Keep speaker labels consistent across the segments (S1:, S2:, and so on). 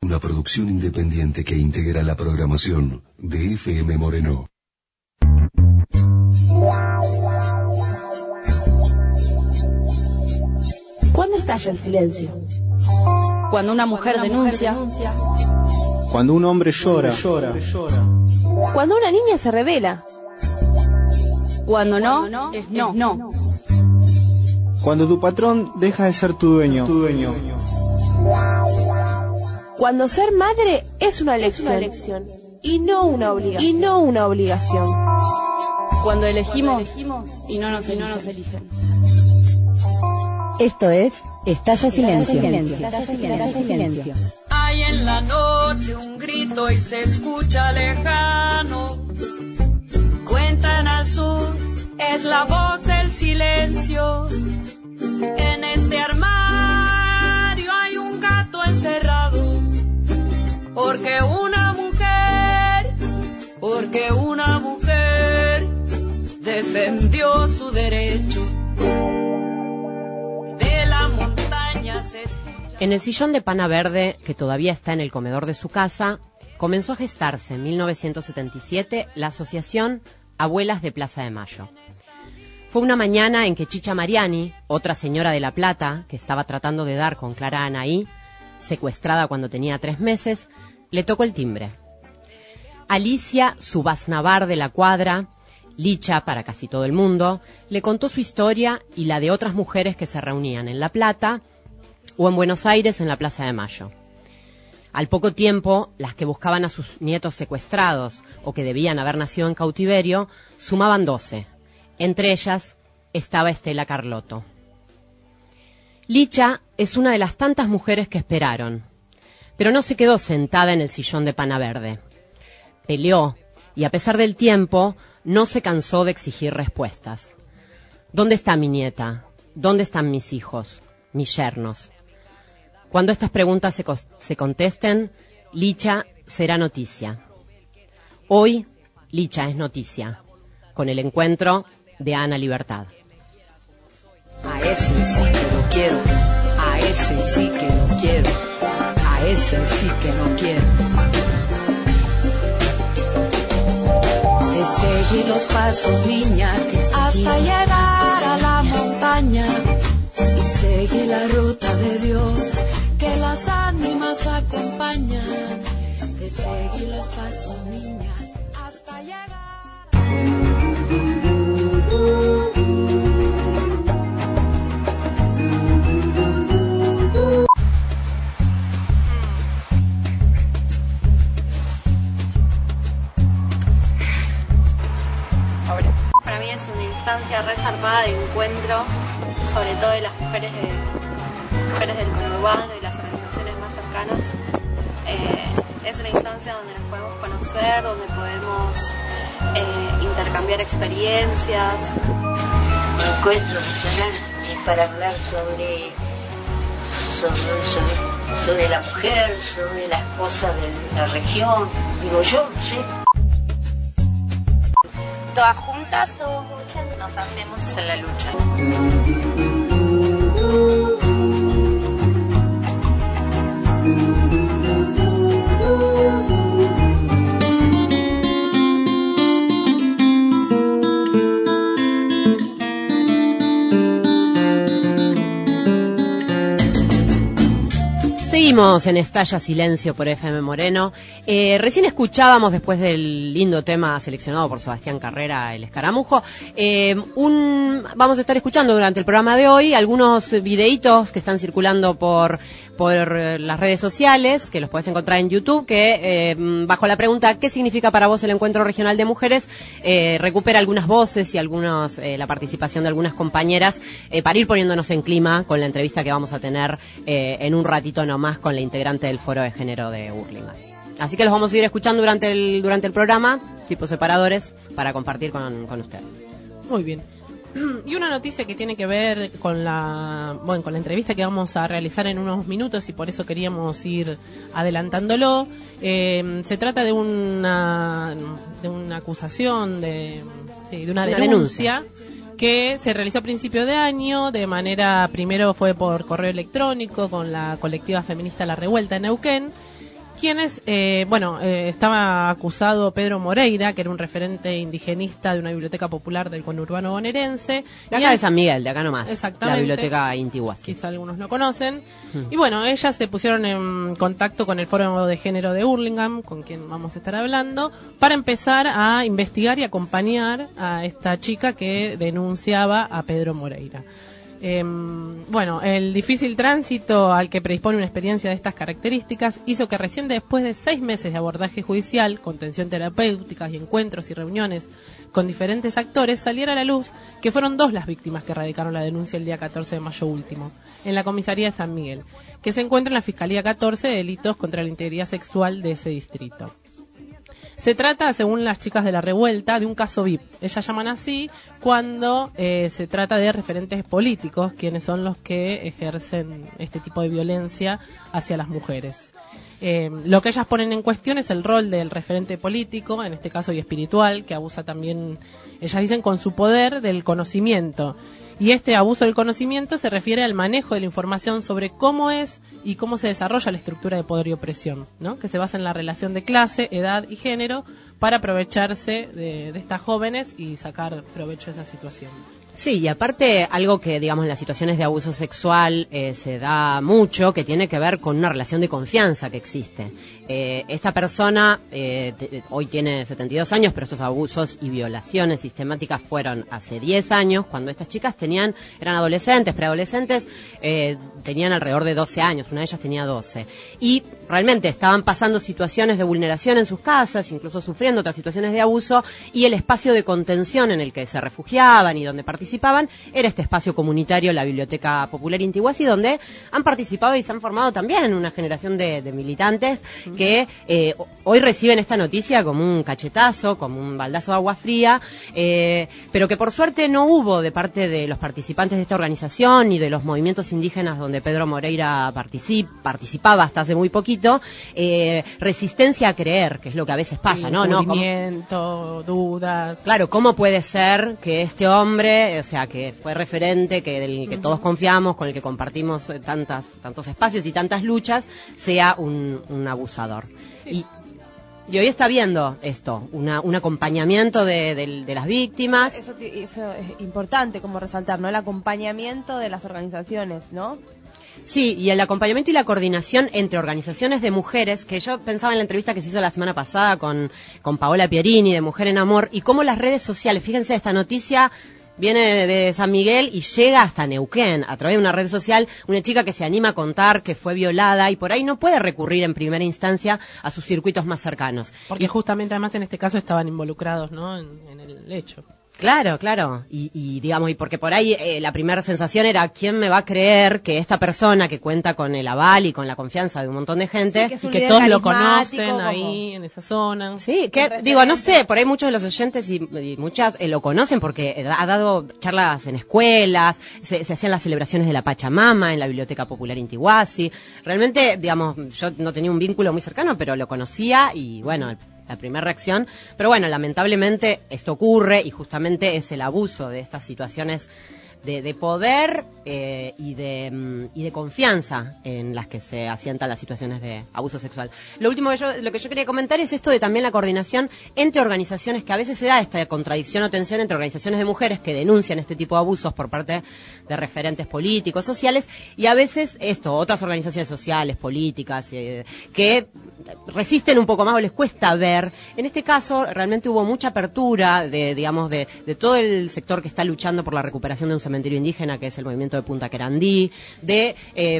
S1: Una producción independiente que integra la programación de FM Moreno.
S2: ¿Cuándo estalla el silencio?
S3: Cuando una mujer denuncia.
S4: Cuando un hombre llora.
S2: Cuando una niña se revela.
S3: Cuando no, es no.
S4: Cuando tu patrón deja de ser tu dueño.
S2: Cuando ser madre es una elección y no una obligación.
S3: Cuando elegimos y no nos eligen.
S5: Esto es Estalla Silencio.
S6: Hay en la noche un grito y se escucha lejano. Cuentan al sur, es la voz del silencio. En este armario hay un gato encerrado. Porque una mujer defendió su derecho. De la montaña se escucha.
S7: En el sillón de pana verde, que todavía está en el comedor de su casa, comenzó a gestarse en 1977 la asociación Abuelas de Plaza de Mayo. Fue una mañana en que Chicha Mariani, otra señora de La Plata, que estaba tratando de dar con Clara Anaí, secuestrada cuando tenía 3 meses, le tocó el timbre. Alicia Subaznavar de la cuadra, Licha para casi todo el mundo, le contó su historia y la de otras mujeres que se reunían en La Plata o en Buenos Aires en la Plaza de Mayo. Al poco tiempo, las que buscaban a sus nietos secuestrados o que debían haber nacido en cautiverio, sumaban 12. Entre ellas estaba Estela Carlotto. Licha es una de las tantas mujeres que esperaron, pero no se quedó sentada en el sillón de pana verde. Peleó y, a pesar del tiempo, no se cansó de exigir respuestas. ¿Dónde está mi nieta? ¿Dónde están mis hijos? Mis yernos. Cuando estas preguntas se contesten, Licha será noticia. Hoy, Licha es noticia, con el encuentro de Ana Libertad.
S6: A ese sí que lo quiero, a ese sí que lo quiero, a ese sí que no quiero. Te seguí los pasos, niña, hasta llegar a la montaña y seguí la ruta de Dios que las ánimas acompañan. Te seguí los pasos, niña, hasta llegar.
S8: Para mí es una instancia re zarpada de encuentro, sobre todo de las mujeres del conurbano y las organizaciones más cercanas. Es una instancia donde nos podemos conocer, donde podemos intercambiar experiencias.
S9: El encuentro regional es para hablar sobre la mujer, sobre las cosas de la región. Digo yo, no sé.
S8: Todas juntas somos muchas, nos hacemos en la lucha.
S7: Seguimos en Estalla Silencio por FM Moreno. Recién escuchábamos, después del lindo tema seleccionado por Sebastián Carrera, El Escaramujo, vamos a estar escuchando durante el programa de hoy algunos videitos que están circulando por las redes sociales, que los puedes encontrar en YouTube, que bajo la pregunta ¿qué significa para vos el Encuentro Regional de Mujeres? Recupera algunas voces y la participación de algunas compañeras para ir poniéndonos en clima con la entrevista que vamos a tener en un ratito nomás con la integrante del Foro de Género de Hurlingham. Así que los vamos a ir escuchando durante el programa, tipo separadores, para compartir con ustedes.
S10: Muy bien. Y una noticia que tiene que ver con la entrevista que vamos a realizar en unos minutos, y por eso queríamos ir adelantándolo. Se trata de una acusación, de una denuncia que se realizó a principio de año, de manera, primero fue por correo electrónico con la colectiva feminista La Revuelta en Neuquén, quienes, estaba acusado Pedro Moreira, que era un referente indigenista de una biblioteca popular del conurbano bonaerense.
S7: De acá de San Miguel, de acá nomás.
S10: Exactamente.
S7: La biblioteca Intihuasi.
S10: Quizá algunos lo conocen. Y bueno, ellas se pusieron en contacto con el Foro de Género de Hurlingham, con quien vamos a estar hablando, para empezar a investigar y acompañar a esta chica que denunciaba a Pedro Moreira. El difícil tránsito al que predispone una experiencia de estas características hizo que recién después de 6 meses de abordaje judicial, contención terapéutica y encuentros y reuniones con diferentes actores, saliera a la luz que fueron 2 las víctimas que radicaron la denuncia el día 14 de mayo último, en la comisaría de San Miguel, que se encuentra en la Fiscalía 14 de Delitos contra la Integridad Sexual de ese distrito. Se trata, según las chicas de La Revuelta, de un caso VIP. Ellas llaman así cuando se trata de referentes políticos, quienes son los que ejercen este tipo de violencia hacia las mujeres. Lo que ellas ponen en cuestión es el rol del referente político, en este caso y espiritual, que abusa también, ellas dicen, con su poder del conocimiento. Y este abuso del conocimiento se refiere al manejo de la información sobre cómo es y cómo se desarrolla la estructura de poder y opresión, ¿no? Que se basa en la relación de clase, edad y género para aprovecharse de estas jóvenes y sacar provecho de esa situación.
S7: Sí, y aparte algo que, digamos, en las situaciones de abuso sexual se da mucho, que tiene que ver con una relación de confianza que existe. Esta persona hoy tiene 72 años, pero estos abusos y violaciones sistemáticas fueron hace 10 años, cuando estas chicas eran adolescentes, preadolescentes, tenían alrededor de 12 años, una de ellas tenía 12. Y realmente estaban pasando situaciones de vulneración en sus casas, incluso sufriendo otras situaciones de abuso, y el espacio de contención en el que se refugiaban y donde participaban era este espacio comunitario, la Biblioteca Popular Intihuasi, donde han participado y se han formado también una generación de militantes que hoy reciben esta noticia como un cachetazo, como un baldazo de agua fría, pero que por suerte no hubo de parte de los participantes de esta organización y de los movimientos indígenas donde Pedro Moreira participaba hasta hace muy poquito, resistencia a creer, que es lo que a veces pasa, ¿no?
S10: Movimiento, dudas.
S7: Claro, ¿cómo puede ser que este hombre, o sea, que fue referente, del que todos confiamos, con el que compartimos tantos espacios y tantas luchas, sea un abusador? Sí. Y hoy está viendo esto, un acompañamiento de las víctimas.
S2: Eso es importante como resaltar, ¿no? El acompañamiento de las organizaciones, ¿no?
S7: Sí, y el acompañamiento y la coordinación entre organizaciones de mujeres, que yo pensaba en la entrevista que se hizo la semana pasada con Paola Pierini de Mujer en Amor, y cómo las redes sociales, fíjense, esta noticia viene de San Miguel y llega hasta Neuquén a través de una red social, una chica que se anima a contar que fue violada y por ahí no puede recurrir en primera instancia a sus circuitos más cercanos.
S10: Porque justamente además en este caso estaban involucrados, ¿no? en el hecho.
S7: Claro, y digamos, y porque por ahí la primera sensación era, ¿quién me va a creer que esta persona que cuenta con el aval y con la confianza de un montón de gente,
S10: y que todos lo conocen ahí en esa zona?
S7: Sí, que digo, no sé, por ahí muchos de los oyentes y muchas lo conocen porque ha dado charlas en escuelas, se hacían las celebraciones de la Pachamama en la Biblioteca Popular Intihuasi. Realmente, digamos, yo no tenía un vínculo muy cercano, pero lo conocía y bueno, la primera reacción, pero bueno, lamentablemente esto ocurre y justamente es el abuso de estas situaciones de poder y de confianza en las que se asientan las situaciones de abuso sexual. Lo último lo que yo quería comentar es esto de también la coordinación entre organizaciones, que a veces se da esta contradicción o tensión entre organizaciones de mujeres que denuncian este tipo de abusos por parte de referentes políticos, sociales, y a veces otras organizaciones sociales, políticas, que resisten un poco más o les cuesta ver. En este caso realmente hubo mucha apertura de todo el sector que está luchando por la recuperación de un cementerio indígena, que es el movimiento de Punta Querandí, de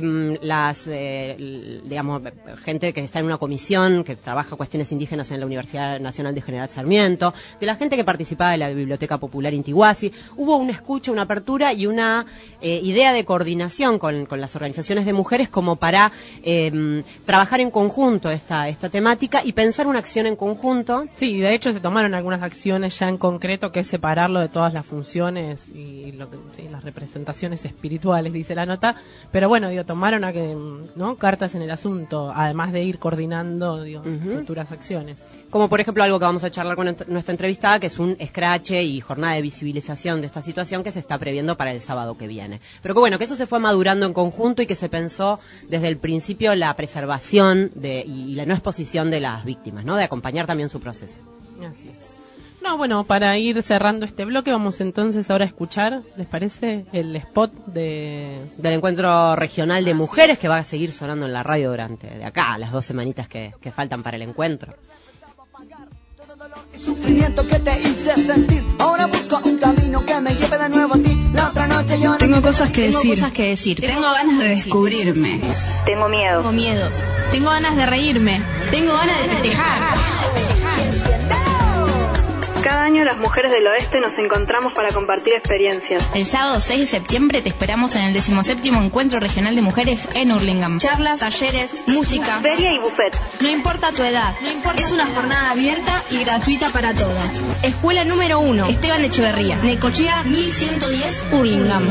S7: gente que está en una comisión que trabaja cuestiones indígenas en la Universidad Nacional de General Sarmiento, de la gente que participaba de la Biblioteca Popular Intihuasi. Hubo una escucha, una apertura y una idea de coordinación con las organizaciones de mujeres como para trabajar en conjunto esta temática y pensar una acción en conjunto.
S10: Sí, de hecho se tomaron algunas acciones ya en concreto, que es separarlo de todas las funciones y las representaciones espirituales, dice la nota, pero bueno, tomaron cartas en el asunto, además de ir coordinando futuras acciones.
S7: Como por ejemplo algo que vamos a charlar con nuestra entrevistada, que es un escrache y jornada de visibilización de esta situación que se está previendo para el sábado que viene. Pero que bueno, que eso se fue madurando en conjunto y que se pensó desde el principio la preservación y la no exposición de las víctimas, ¿no? De acompañar también su proceso.
S10: Así es. No, bueno, para ir cerrando este bloque, vamos entonces ahora a escuchar, ¿les parece? El spot del
S7: encuentro regional de mujeres que va a seguir sonando en la radio durante de acá las 2 semanitas que faltan para el encuentro.
S11: Sufrimiento que te hice sentir. Ahora busco un camino que me lleve de nuevo a ti. La otra noche yo
S12: tengo cosas que decir. Tengo ganas de descubrirme.
S13: Tengo miedo.
S12: Tengo miedos. Tengo ganas de reírme. Tengo ganas de festejar.
S13: Cada año las mujeres del oeste nos encontramos para compartir experiencias.
S14: El sábado 6 de septiembre te esperamos en el 17º Encuentro Regional de Mujeres en Hurlingham.
S12: Charlas, talleres, música,
S13: feria y buffet.
S12: No importa tu edad, es una jornada abierta y gratuita para todas. Escuela número 1, Esteban Echeverría, Necochea 1110, Hurlingham.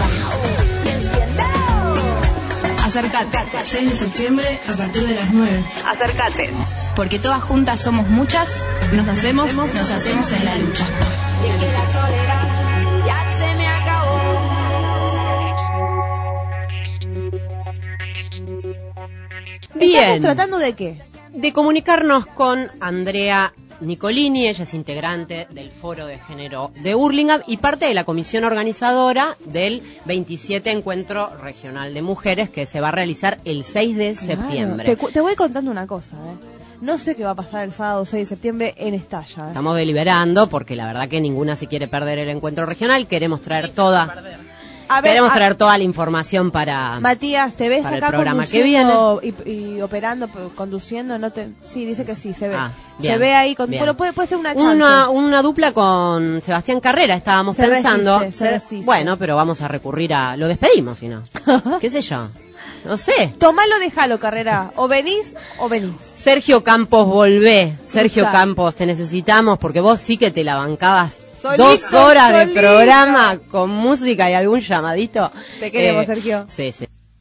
S12: Acércate.
S14: 6 de septiembre a partir de las 9.
S13: Acércate.
S14: Porque todas juntas somos muchas, nos hacemos en la lucha.
S6: Y que la soledad ya se me acabó.
S7: Bien.
S2: ¿Estamos tratando de qué?
S7: De comunicarnos con Andrea Nicolini. Ella es integrante del Foro de Género de Hurlingham y parte de la comisión organizadora del 27 Encuentro Regional de Mujeres que se va a realizar el 6 de septiembre.
S2: Te voy contando una cosa, No sé qué va a pasar el sábado 6 de septiembre en Estalla.
S7: Estamos deliberando porque la verdad que ninguna se quiere perder el encuentro regional. Queremos traer Queremos traer toda la información para
S2: Matías, ¿te ves
S7: para
S2: acá
S7: el programa que viene?
S2: Y operando, conduciendo? Sí, dice que sí, se ve.
S7: Bien,
S2: se ve ahí. Bueno, puede ser una chance.
S7: Una dupla con Sebastián Carrera, estábamos pensando.
S2: Resiste.
S7: Bueno, pero vamos a recurrir lo despedimos, si no. ¿Qué sé yo? No sé.
S2: Tomalo, déjalo, Carrera. O venís.
S7: Sergio Campos, volvé. Sergio Campos, te necesitamos porque vos sí que te la bancabas. 2 horas de programa con música y algún llamadito.
S2: Te queremos, Sergio.
S7: Sí.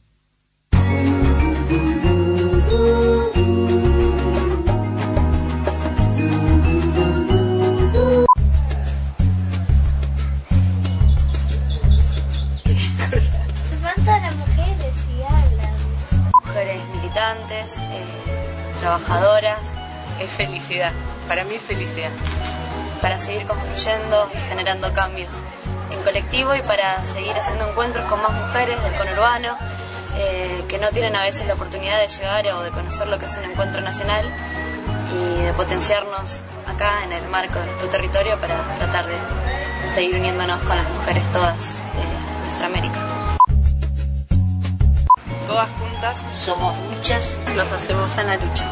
S8: Levantan a mujeres y hablan.
S15: Mujeres militantes, trabajadoras.
S16: Es felicidad. Para mí es felicidad.
S15: Para seguir construyendo y generando cambios en colectivo y para seguir haciendo encuentros con más mujeres del conurbano que no tienen a veces la oportunidad de llegar o de conocer lo que es un encuentro nacional y de potenciarnos acá en el marco de nuestro territorio para tratar de seguir uniéndonos con las mujeres todas de nuestra América.
S16: Todas juntas
S9: somos muchas,
S16: nos hacemos en la lucha.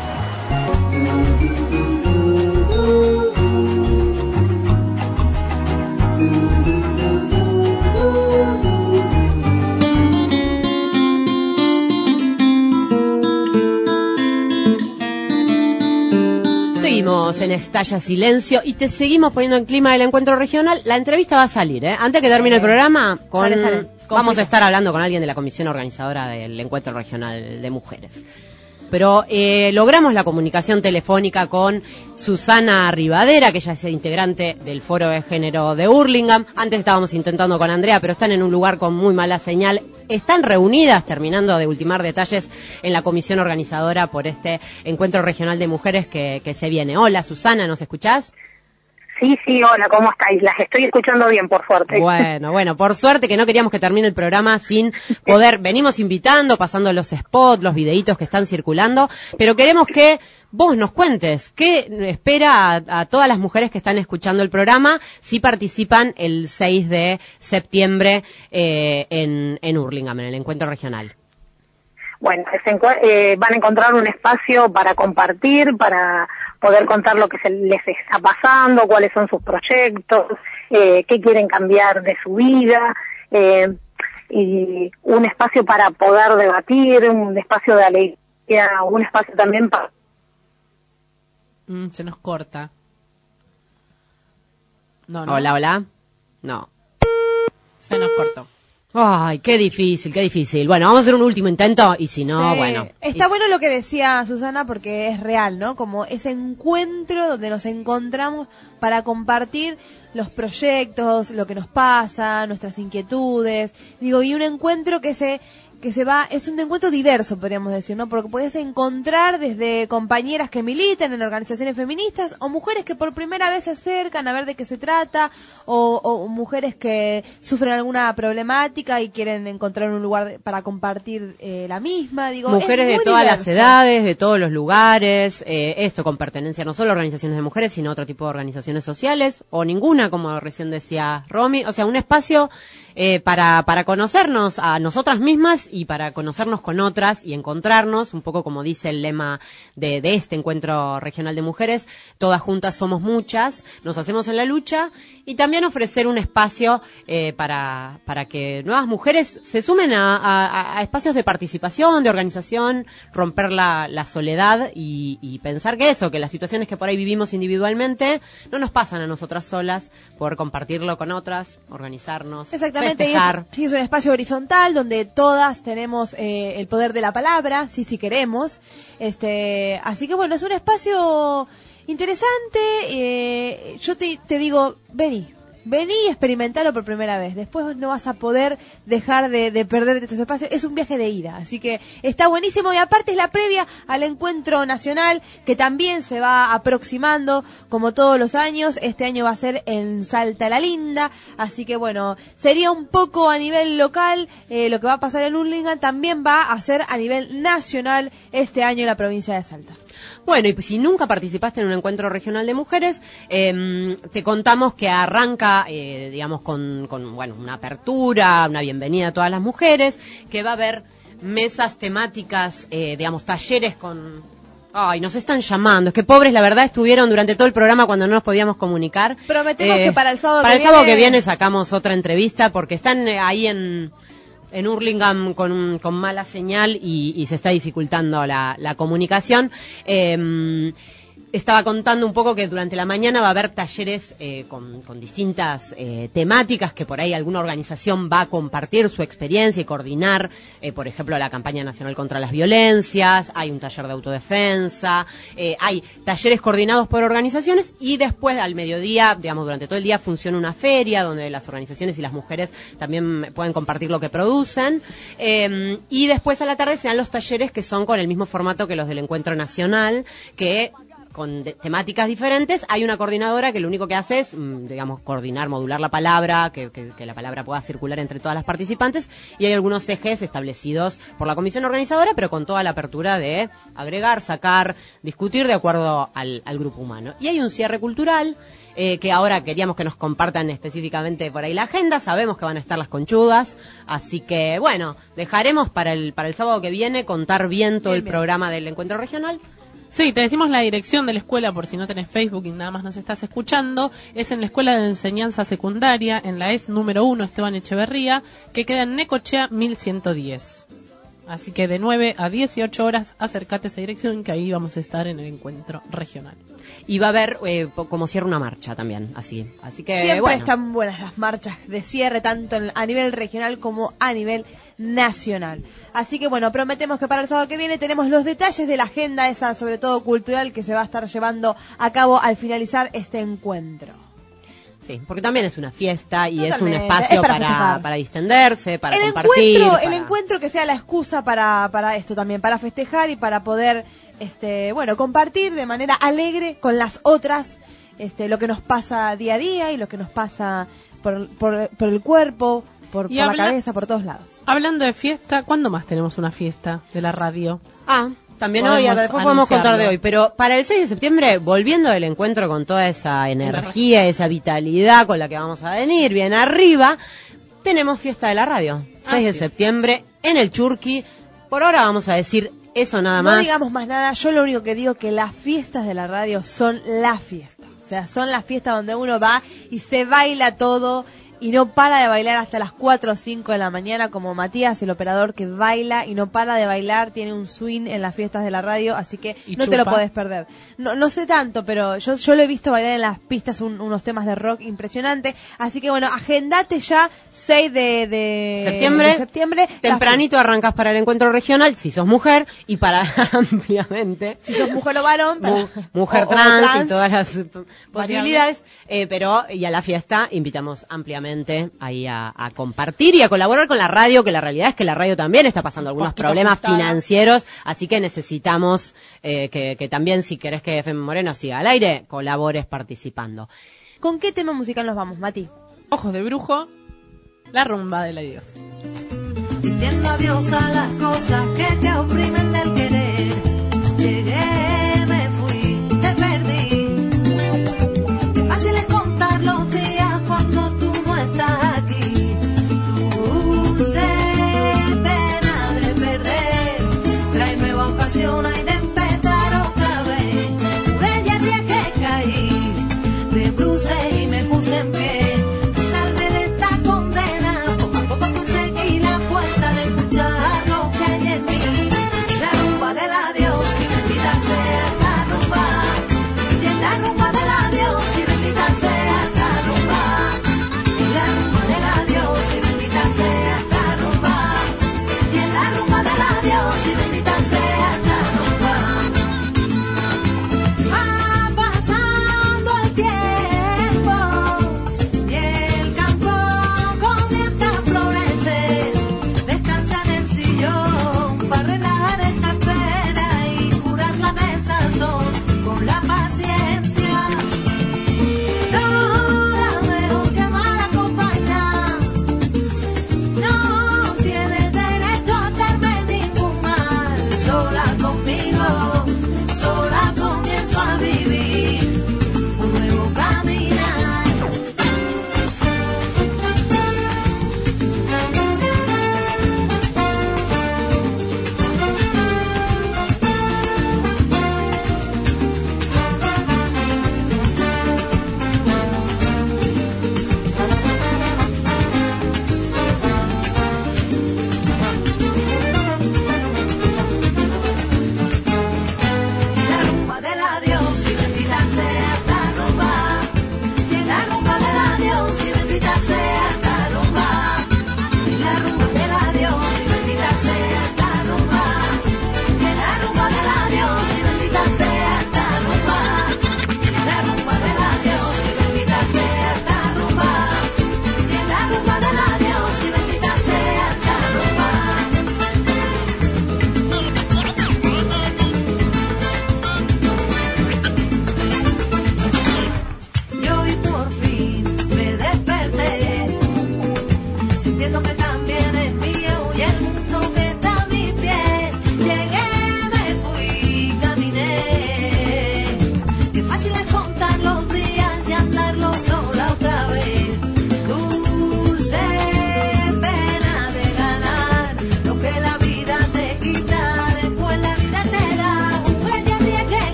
S7: Seguimos en Estalla Silencio y te seguimos poniendo en clima del encuentro regional. La entrevista va a salir, Antes que termine el programa, vamos a estar hablando con alguien de la comisión organizadora del encuentro regional de mujeres. Pero logramos la comunicación telefónica con Susana Rivadera, que ella es integrante del Foro de Género de Hurlingham. Antes estábamos intentando con Andrea, pero están en un lugar con muy mala señal. Están reunidas, terminando de ultimar detalles en la comisión organizadora por este encuentro regional de mujeres que se viene. Hola, Susana, ¿nos escuchás?
S17: Sí, hola, ¿cómo estáis? Las estoy escuchando bien, por suerte.
S7: Bueno, por suerte, que no queríamos que termine el programa sin poder. Venimos invitando, pasando los spots, los videitos que están circulando, pero queremos que vos nos cuentes qué espera a todas las mujeres que están escuchando el programa si participan el 6 de septiembre en Hurlingham, en el encuentro regional.
S17: Bueno, van a encontrar un espacio para compartir, para poder contar lo que les está pasando, cuáles son sus proyectos, qué quieren cambiar de su vida, y un espacio para poder debatir, un espacio de alegría, un espacio también para...
S10: Se nos corta. No.
S7: Hola. No.
S10: Se nos cortó.
S7: Ay, qué difícil, qué difícil. Bueno, vamos a hacer un último intento y si no,
S18: Sí.
S7: bueno.
S18: Está bueno lo que decía Susana porque es real, ¿no? Como ese encuentro donde nos encontramos para compartir los proyectos, lo que nos pasa, nuestras inquietudes. Digo, y un encuentro que se va, es un encuentro diverso, podríamos decir, ¿no? Porque puedes encontrar desde compañeras que militan en organizaciones feministas o mujeres que por primera vez se acercan a ver de qué se trata o mujeres que sufren alguna problemática y quieren encontrar un lugar para compartir la misma. Digo,
S7: mujeres
S18: es
S7: de
S18: muy
S7: todas
S18: diverso.
S7: las edades, de todos los lugares, esto con pertenencia no solo a organizaciones de mujeres, sino a otro tipo de organizaciones sociales, o ninguna, como recién decía Romy, o sea, un espacio para conocernos a nosotras mismas y para conocernos con otras y encontrarnos, un poco como dice el lema de este encuentro regional de mujeres, todas juntas somos muchas, nos hacemos en la lucha, y también ofrecer un espacio para que nuevas mujeres se sumen a espacios de participación, de organización, romper la soledad y pensar que eso, que las situaciones que por ahí vivimos individualmente no nos pasan a nosotras solas, poder compartirlo con otras, organizarnos,
S18: Exactamente,
S7: festejar.
S18: y es un espacio horizontal donde todas tenemos el poder de la palabra, si queremos. Así que bueno, es un espacio interesante. Yo te digo, vení y experimentalo por primera vez. Después no vas a poder dejar de perderte estos espacios. Es un viaje de ida, así que está buenísimo. Y aparte es la previa al encuentro nacional que también se va aproximando como todos los años. Este año va a ser en Salta la Linda, así que bueno, sería un poco a nivel local lo que va a pasar en Hurlingham, también va a ser a nivel nacional este año en la provincia de Salta.
S7: Bueno, y si nunca participaste en un encuentro regional de mujeres, te contamos que arranca, digamos, con bueno, una apertura, una bienvenida a todas las mujeres, que va a haber mesas temáticas, digamos, talleres con... Ay, nos están llamando, es que pobres, la verdad, estuvieron durante todo el programa cuando no nos podíamos comunicar.
S18: Prometemos que para el sábado
S7: que viene sacamos otra entrevista, porque están ahí en Hurlingham con mala señal y se está dificultando la comunicación. Estaba contando un poco que durante la mañana va a haber talleres con distintas temáticas que por ahí alguna organización va a compartir su experiencia y coordinar, por ejemplo, la campaña nacional contra las violencias, hay un taller de autodefensa, hay talleres coordinados por organizaciones y después al mediodía, digamos, durante todo el día funciona una feria donde las organizaciones y las mujeres también pueden compartir lo que producen, y después a la tarde se dan los talleres que son con el mismo formato que los del encuentro nacional, que con temáticas diferentes. Hay una coordinadora que lo único que hace es, digamos, coordinar, modular la palabra, que la palabra pueda circular entre todas las participantes, y hay algunos ejes establecidos por la comisión organizadora, pero con toda la apertura de agregar, sacar, discutir de acuerdo al grupo humano. Y hay un cierre cultural, que ahora queríamos que nos compartan específicamente por ahí la agenda. Sabemos que van a estar las conchudas, así que bueno, dejaremos para el sábado que viene contar bien todo el programa del encuentro regional.
S10: Sí, te decimos la dirección de la escuela por si no tenés Facebook y nada más nos estás escuchando. Es en la Escuela de Enseñanza Secundaria, en la ES número 1 Esteban Echeverría, que queda en Necochea 1110. Así que de 9 a 18 horas acércate a esa dirección, que ahí vamos a estar en el encuentro regional.
S7: Y va a haber como cierre una marcha también, así que
S18: siempre
S7: bueno.
S18: Están buenas las marchas de cierre, tanto a nivel regional como a nivel nacional. Así que bueno, prometemos que para el sábado que viene tenemos los detalles de la agenda esa, sobre todo cultural, que se va a estar llevando a cabo al finalizar este encuentro.
S7: Sí, porque también es una fiesta y
S18: Totalmente.
S7: es un espacio para distenderse, para compartir.
S18: El encuentro que sea la excusa para esto también, para festejar y para poder compartir de manera alegre con las otras lo que nos pasa día a día y lo que nos pasa por el cuerpo, por la cabeza, por todos lados.
S10: Hablando de fiesta, ¿cuándo más tenemos una fiesta de la radio?
S7: También hoy, después podemos contar de hoy, pero para el 6 de septiembre, volviendo del encuentro con toda esa energía, esa vitalidad con la que vamos a venir bien arriba, tenemos fiesta de la radio, 6 de septiembre en el Churqui. Por ahora vamos a decir eso nada más.
S18: No digamos más nada, yo lo único que digo que las fiestas de la radio son la fiesta. O sea, son las fiestas donde uno va y se baila todo, y no para de bailar hasta las 4 o 5 de la mañana, como Matías, el operador que baila y no para de bailar, tiene un swing en las fiestas de la radio, así que no te lo podés perder. No sé tanto, pero yo lo he visto bailar en las pistas unos temas de rock impresionantes, así que bueno, agendate ya 6 de septiembre.
S7: Tempranito arrancas para el encuentro regional, si sos mujer, y para ampliamente.
S18: Si sos mujer o varón,
S7: mujer trans y todas las posibilidades, pero y a la fiesta invitamos ampliamente ahí a compartir y a colaborar con la radio, que la realidad es que la radio también está pasando algunos problemas financieros, así que necesitamos que también, si querés que FM Moreno siga al aire, colabores participando.
S18: ¿Con qué tema musical nos vamos, Mati?
S10: Ojos de brujo, la rumba del adiós.
S6: Diciendo adiós a las cosas que te oprimen del querer. Llegué